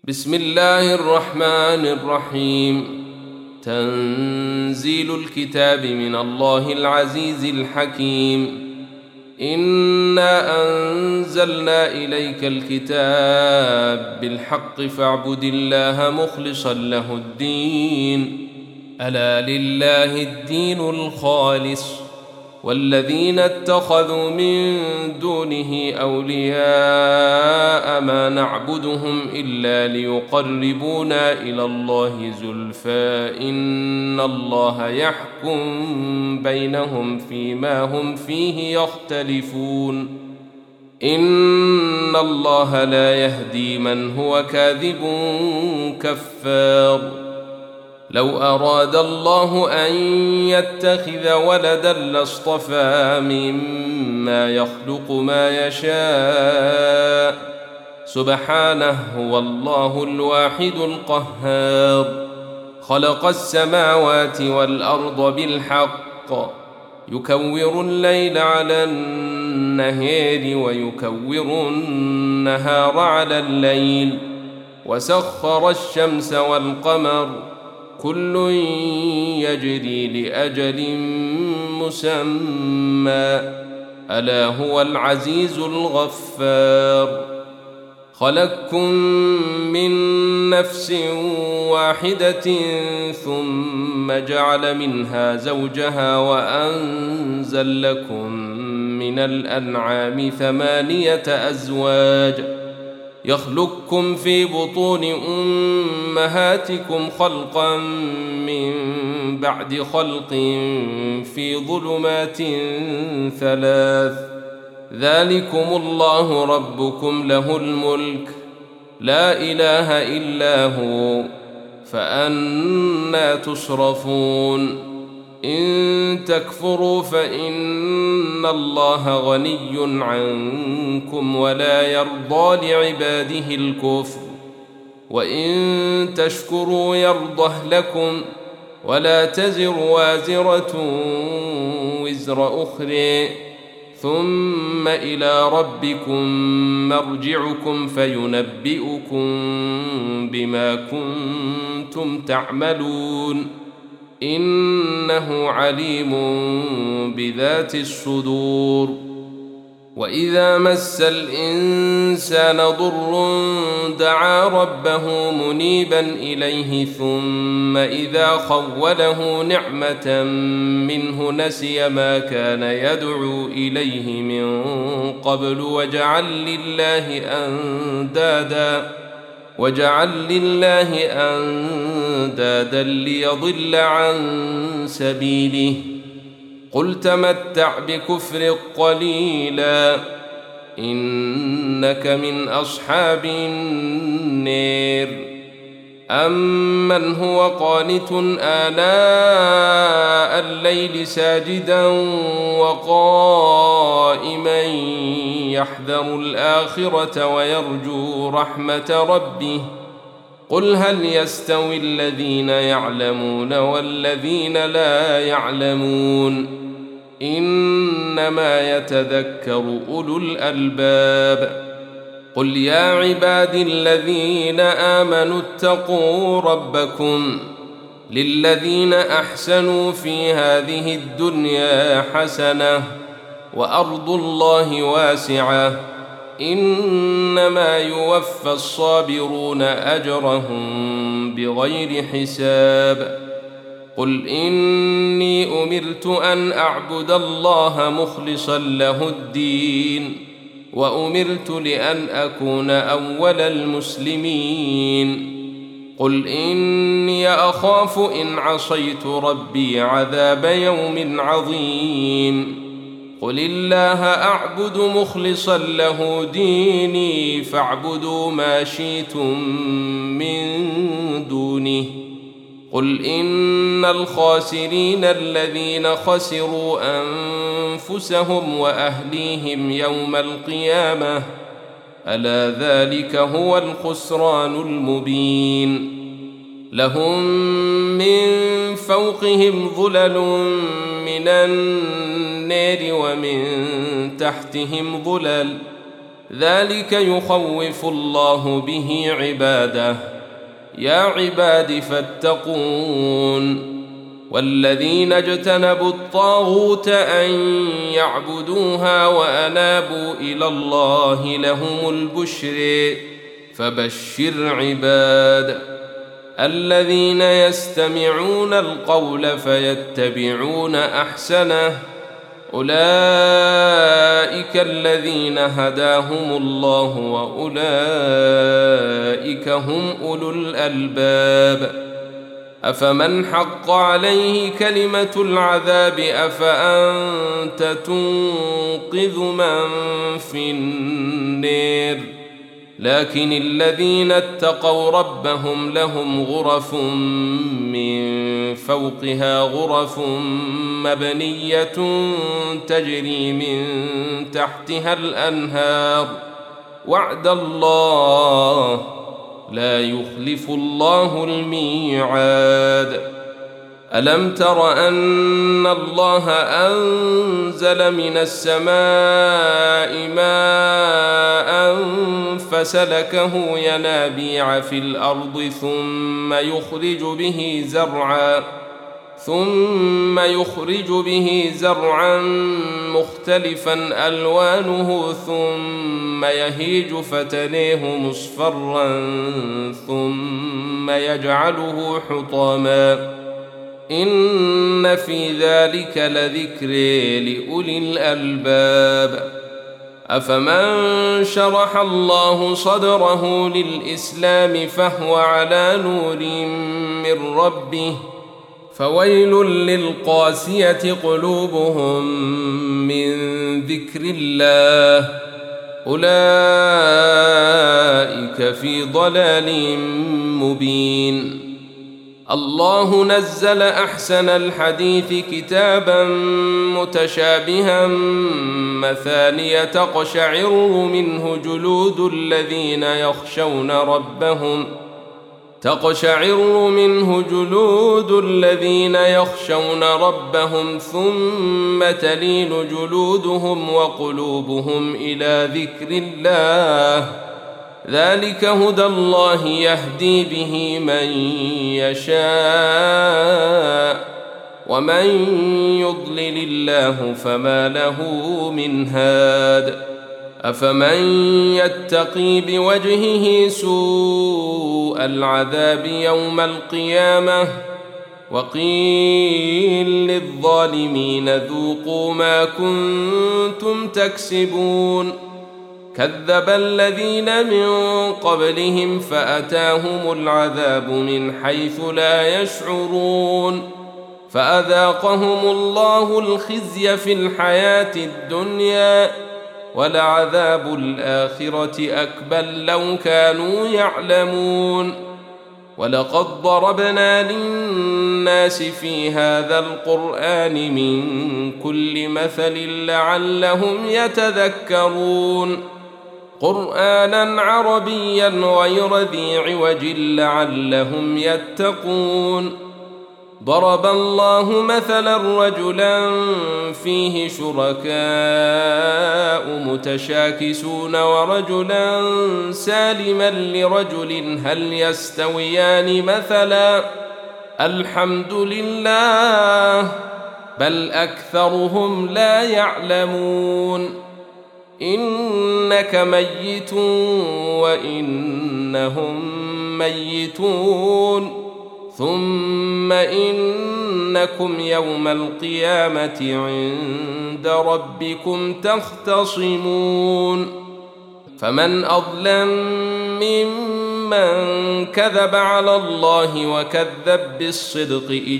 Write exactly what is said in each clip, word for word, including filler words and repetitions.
بسم الله الرحمن الرحيم. تنزيل الكتاب من الله العزيز الحكيم. إنا أنزلنا إليك الكتاب بالحق فاعبد الله مخلصا له الدين. ألا لله الدين الخالص، والذين اتخذوا من دونه أولياء ما نعبدهم إلا ليقربونا إلى الله زلفى إن الله يحكم بينهم فيما هم فيه يختلفون. إن الله لا يهدي من هو كاذب كفار. لو أراد الله أن يتخذ ولدا لاصطفى مما يخلق ما يشاء، سبحانه هو الله الواحد القهار. خلق السماوات والأرض بالحق، يكور الليل على النهار ويكور النهار على الليل، وسخر الشمس والقمر كل يجري لأجل مسمى، ألا هو العزيز الغفار. خلقكم من نفس واحدة ثم جعل منها زوجها وأنزل لكم من الأنعام ثمانية أزواج، يخلقكم في بطون أمهاتكم خلقا من بعد خلق في ظلمات ثلاث، ذلكم الله ربكم له الملك لا إله إلا هو، فأنى تصرفون. إن تكفروا فإن الله غني عنكم ولا يرضى لعباده الكفر، وإن تشكروا يرضه لكم، ولا تزر وازرة وزر أخرى، ثم إلى ربكم مرجعكم فينبئكم بما كنتم تعملون، إنه عليم بذات الصدور. وإذا مس الإنسان ضر دعا ربه منيبا إليه، ثم إذا خوله نعمة منه نسي ما كان يدعو إليه من قبل وجعل لله أندادا وجعل لله أندادا ليضل عن سبيله. قل تمتع بكفر قليلا إنك من أصحاب النار. أمن هو قانت آناء الليل ساجدا وقائما يحذر الآخرة ويرجو رحمة ربه، قل هل يستوي الذين يعلمون والذين لا يعلمون، إنما يتذكر أولو الألباب. قل يا عبادي الذين آمنوا اتقوا ربكم، للذين أحسنوا في هذه الدنيا حسنة وأرض الله واسعة، إنما يوفى الصابرون أجرهم بغير حساب. قل إني أمرت أن أعبد الله مخلصا له الدين، وأمرت لأن أكون أول المسلمين. قل إني أخاف إن عصيت ربي عذاب يوم عظيم. قل الله أعبد مخلصا له ديني، فاعبدوا ما شئتم من دونه. قل إن الخاسرين الذين خسروا أنفسهم وأهليهم يوم القيامة، ألا ذلك هو الخسران المبين. لهم من فوقهم ظلل من النار ومن تحتهم ظلل، ذلك يخوف الله به عباده. يا عباد فاتقون. والذين اجتنبوا الطاغوت أن يعبدوها وأنابوا إلى الله لهم البشر فبشر عباد الذين يستمعون القول فيتبعون أحسنه أولئك الذين هداهم الله وأولئك هم أولو الألباب. أفمن حق عليه كلمة العذاب أفأنت تنقذ من في النار. لكن الذين اتقوا ربهم لهم غرف من فوقها غرف مبنية تجري من تحتها الأنهار وعد الله لا يخلف الله الميعاد. ألم تر أن الله أنزل من السماء ماء فسلكه ينابيع في الأرض ثم يخرج به زرعا ثم يخرج به زرعا مختلفا ألوانه ثم يهيج فتريه مصفرا ثم يجعله حطاما إن في ذلك لذكر لأولي الألباب. أفمن شرح الله صدره للإسلام فهو على نور من ربه فويل للقاسية قلوبهم من ذكر الله أولئك في ضلال مبين. الله نزل أحسن الحديث كتابا متشابها مثانية تقشعر منه جلود الذين يخشون ربهم تقشعر منه جلود الذين يخشون ربهم ثم تلين جلودهم وقلوبهم إلى ذكر الله ذلك هدى الله يهدي به من يشاء ومن يضلل الله فما له من هاد. أفمن يتقي بوجهه سوء العذاب يوم القيامة وقيل للظالمين ذوقوا ما كنتم تكسبون كذب الذين من قبلهم فأتاهم العذاب من حيث لا يشعرون فأذاقهم الله الخزي في الحياة الدنيا ولعذاب الآخرة أكبر لو كانوا يعلمون. ولقد ضربنا للناس في هذا القرآن من كل مثل لعلهم يتذكرون قرآنا عربيا غير ذي عوج لعلهم يتقون. ضرب الله مثلا رجلا فيه شركاء متشاكسون ورجلا سالما لرجل هل يستويان مثلا الحمد لله بل أكثرهم لا يعلمون. إنك ميت وإنهم ميتون ثم إنكم يوم القيامة عند ربكم تختصمون. فمن أظلم ممن كذب على الله وكذب بالصدق إذ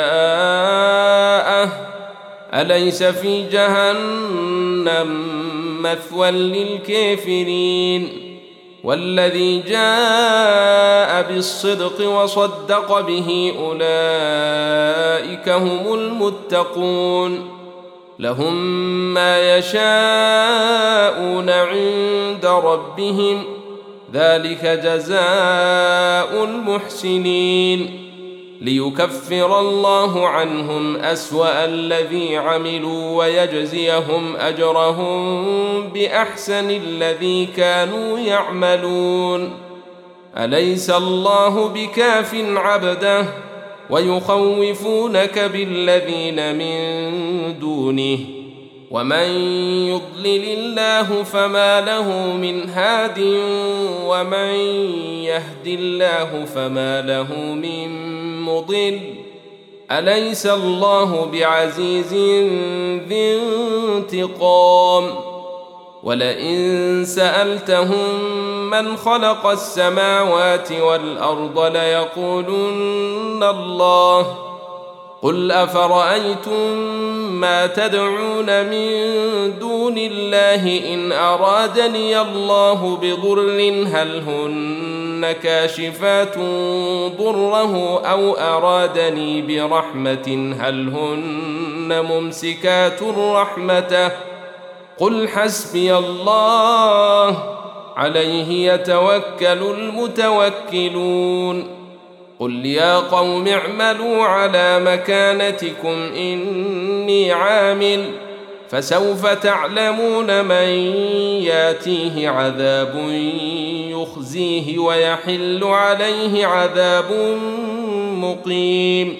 جاءه أليس في جهنم مثوى للكافرين والذي جاء بالصدق وصدق به أولئك هم المتقون لهم ما يشاءون عند ربهم ذلك جزاء المحسنين. ليكفر الله عنهم أسوأ الذي عملوا ويجزيهم أجرهم بأحسن الذي كانوا يعملون. أليس الله بكاف عبده ويخوفونك بالذين من دونه ومن يضلل الله فما له من هاد ومن يهد الله فما له من مضل. أليس الله بعزيز ذي انتقام؟ ولئن سألتهم من خلق السماوات والأرض ليقولن الله. قل أفرأيتم ما تدعون من دون الله إن أرادني الله بضر هل هن كاشفات ضره أو أرادني برحمة هل هن ممسكات رحمته؟ قل حسبي الله عليه يتوكل المتوكلون. قل يا قوم اعملوا على مكانتكم إني عامل فسوف تعلمون من ياتيه عذاب يخزيه ويحل عليه عذاب مقيم.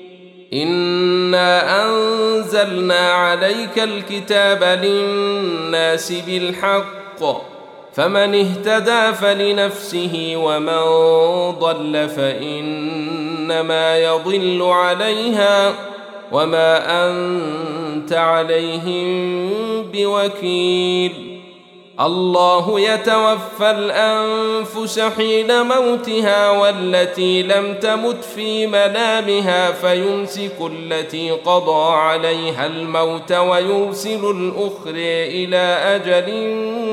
إنا أنزلنا عليك الكتاب للناس بالحق فمن اهتدى فلنفسه ومن ضل فإنما يضل عليها وما أنت عليهم بوكيل. الله يتوفى الأنفس حين موتها والتي لم تمت في منامها فيمسك التي قضى عليها الموت ويرسل الأخرى إلى أجل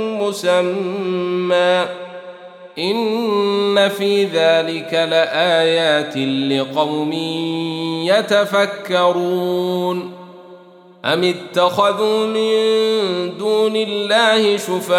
مسمى. إن في ذلك لآيات لقوم يتفكرون. أم اتخذوا من دون الله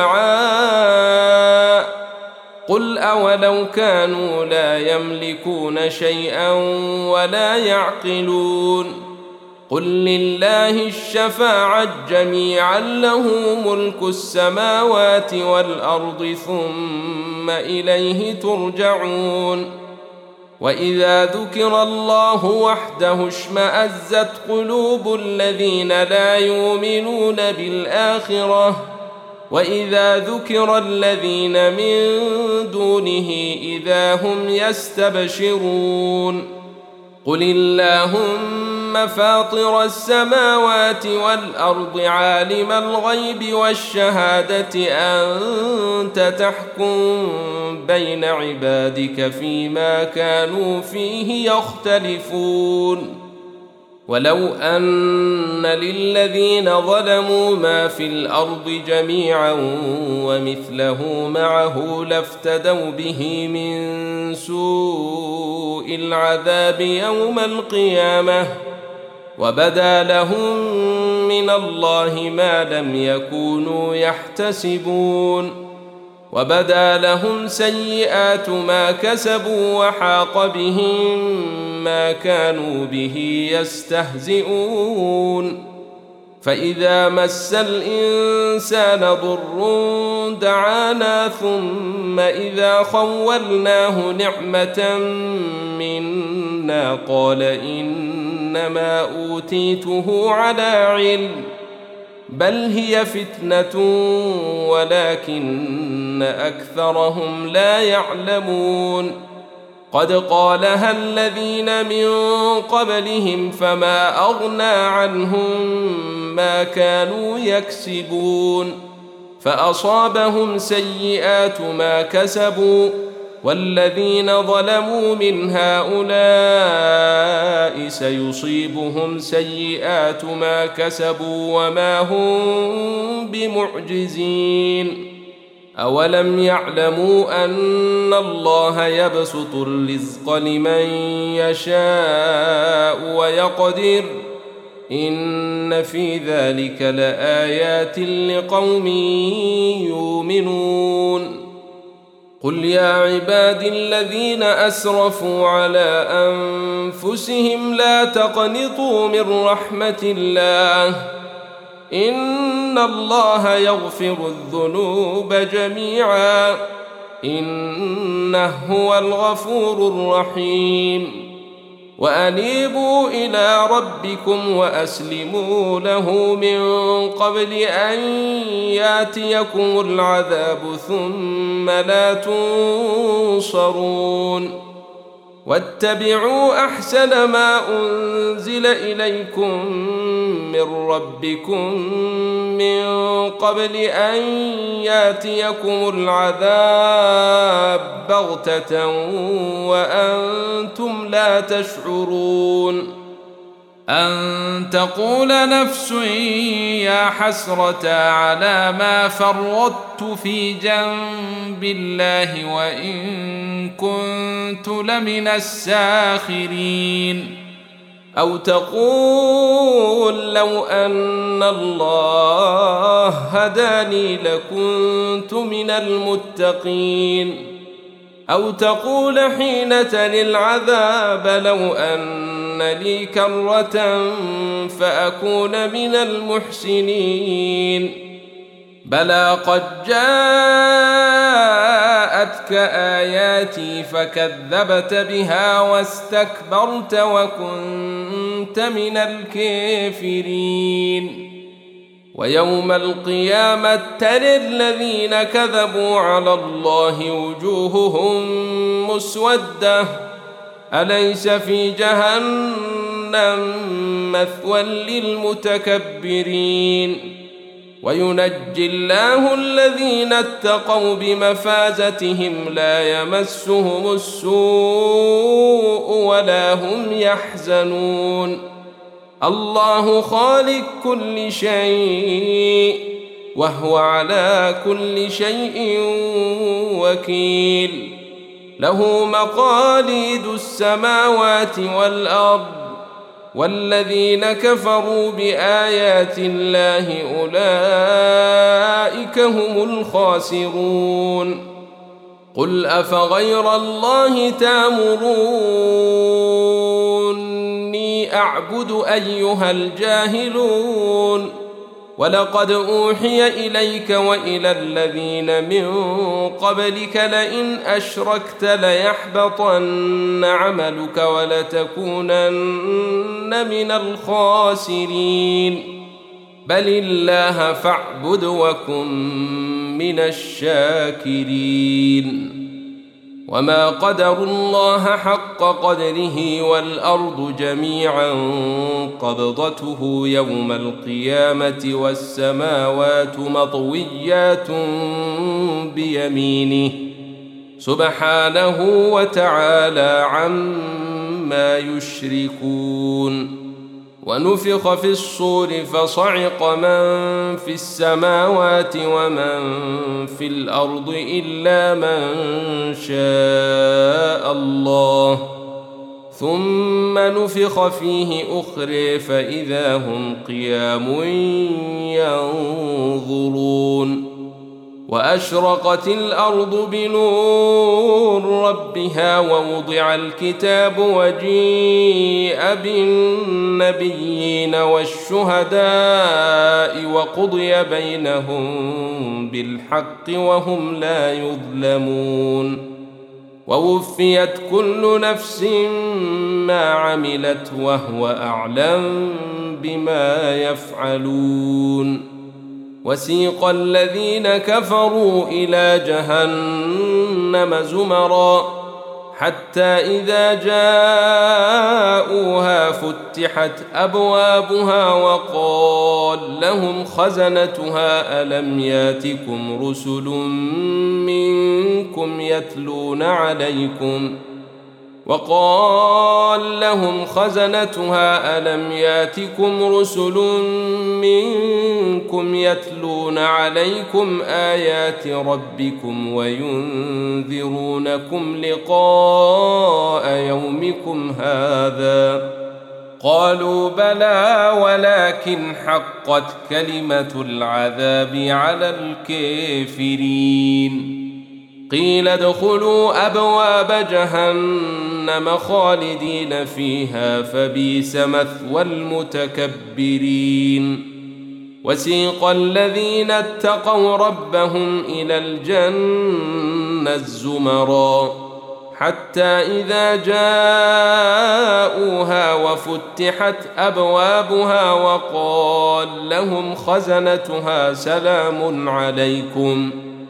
شفعاء قل أولو كانوا لا يملكون شيئا ولا يعقلون. قل لله الشفاعة جميعا له ملك السماوات والأرض ثم إليه ترجعون. وإذا ذكر الله وحده اشمأزت قلوب الذين لا يؤمنون بالآخرة وإذا ذكر الذين من دونه إذا هم يستبشرون. قل اللهم فاطر السماوات والأرض عالم الغيب والشهادة أنت تحكم بين عبادك فيما كانوا فيه يختلفون. ولو أن للذين ظلموا ما في الأرض جميعا ومثله معه لافتدوا به من سوء العذاب يوم القيامة وبدا لهم من الله ما لم يكونوا يحتسبون. وبدا لهم سيئات ما كسبوا وحاق بهم ما كانوا به يستهزئون. فإذا مس الإنسان ضر دعانا ثم إذا خولناه نعمة منا قال إنما أوتيته على علم بل هي فتنة ولكن أكثرهم لا يعلمون. قد قالها الذين من قبلهم فما أغنى عنهم ما كانوا يكسبون فأصابهم سيئات ما كسبوا والذين ظلموا من هؤلاء سيصيبهم سيئات ما كسبوا وما هم بمعجزين. أولم يعلموا أن الله يبسط الرزق لمن يشاء ويقدر إن في ذلك لآيات لقوم يؤمنون. قل يا عبادي الذين أسرفوا على أنفسهم لا تقنطوا من رحمة الله إن الله يغفر الذنوب جميعا إنه هو الغفور الرحيم وأنيبوا إلى ربكم وأسلموا له من قبل أن ياتيكم العذاب ثم لا تنصرون واتبعوا أحسن ما أنزل إليكم من ربكم من قبل أن ياتيكم العذاب بغتة وأنتم لا تشعرون أن تقول نفس يا حسرة على ما فرطت في جنب الله وإن كنت لمن الساخرين أو تقول لو أن الله هداني لكنت من المتقين أو تقول حين تلي العذاب لو أن لي كرة فأكون من المحسنين بلى قد جاءتك آياتي فكذبت بها واستكبرت وكنت من الكافرين ويوم القيامة ترى الذين كذبوا على الله وجوههم مسودة أليس في جهنم مثوى للمتكبرين وينجي الله الذين اتقوا بمفازتهم لا يمسهم السوء ولا هم يحزنون الله خالق كل شيء وهو على كل شيء وكيل له مقاليد السماوات والأرض والذين كفروا بآيات الله أولئك هم الخاسرون قل أفغير الله تأمروني أعبد أيها الجاهلون ولقد أوحي إليك وإلى الذين من قبلك لئن أشركت ليحبطن عملك ولتكونن من الخاسرين بل الله فاعبد وكن من الشاكرين وما قدروا الله حق قدره والأرض جميعا قبضته يوم القيامة والسماوات مطويات بيمينه سبحانه وتعالى عما يشركون ونفخ في الصور فصعق من في السماوات ومن في الأرض إلا من شاء الله ثم نفخ فيه أخرى فإذا هم قيام ينظرون وأشرقت الأرض بنور ربها ووضع الكتاب وجيء بالنبيين والشهداء وقضي بينهم بالحق وهم لا يظلمون ووفيت كل نفس ما عملت وهو أعلم بما يفعلون وسيق الذين كفروا إلى جهنم زمرا حتى إذا جاءوها فتحت أبوابها وقال لهم خزنتها ألم ياتكم رسل منكم يتلون عليكم وقال لهم خزنتها ألم ياتكم رسل منكم يتلون عليكم آيات ربكم وينذرونكم لقاء يومكم هذا قالوا بلى ولكن حقت كلمة العذاب على الكافرين قيل ادخلوا أبواب جهنم خالدين فيها فبئس مثوى المتكبرين وسيق الذين اتقوا ربهم إلى الجنة زمرا حتى إذا جاءوها وفتحت أبوابها وقال لهم خزنتها سلام عليكم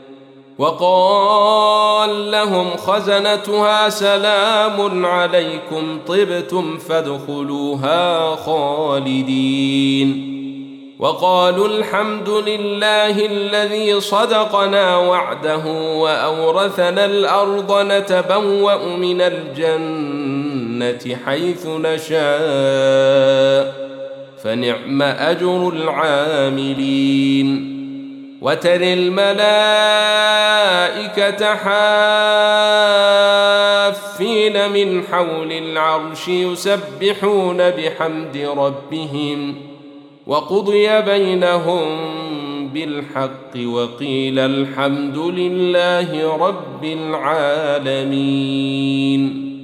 وقال لهم خزنتها سلام عليكم طبتم فادخلوها خالدين وقالوا الحمد لله الذي صدقنا وعده وأورثنا الأرض نتبوأ من الجنة حيث نشاء فنعم أجر العاملين وترى الملائكة حافين من حول العرش يسبحون بحمد ربهم وقضي بينهم بالحق وقيل الحمد لله رب العالمين.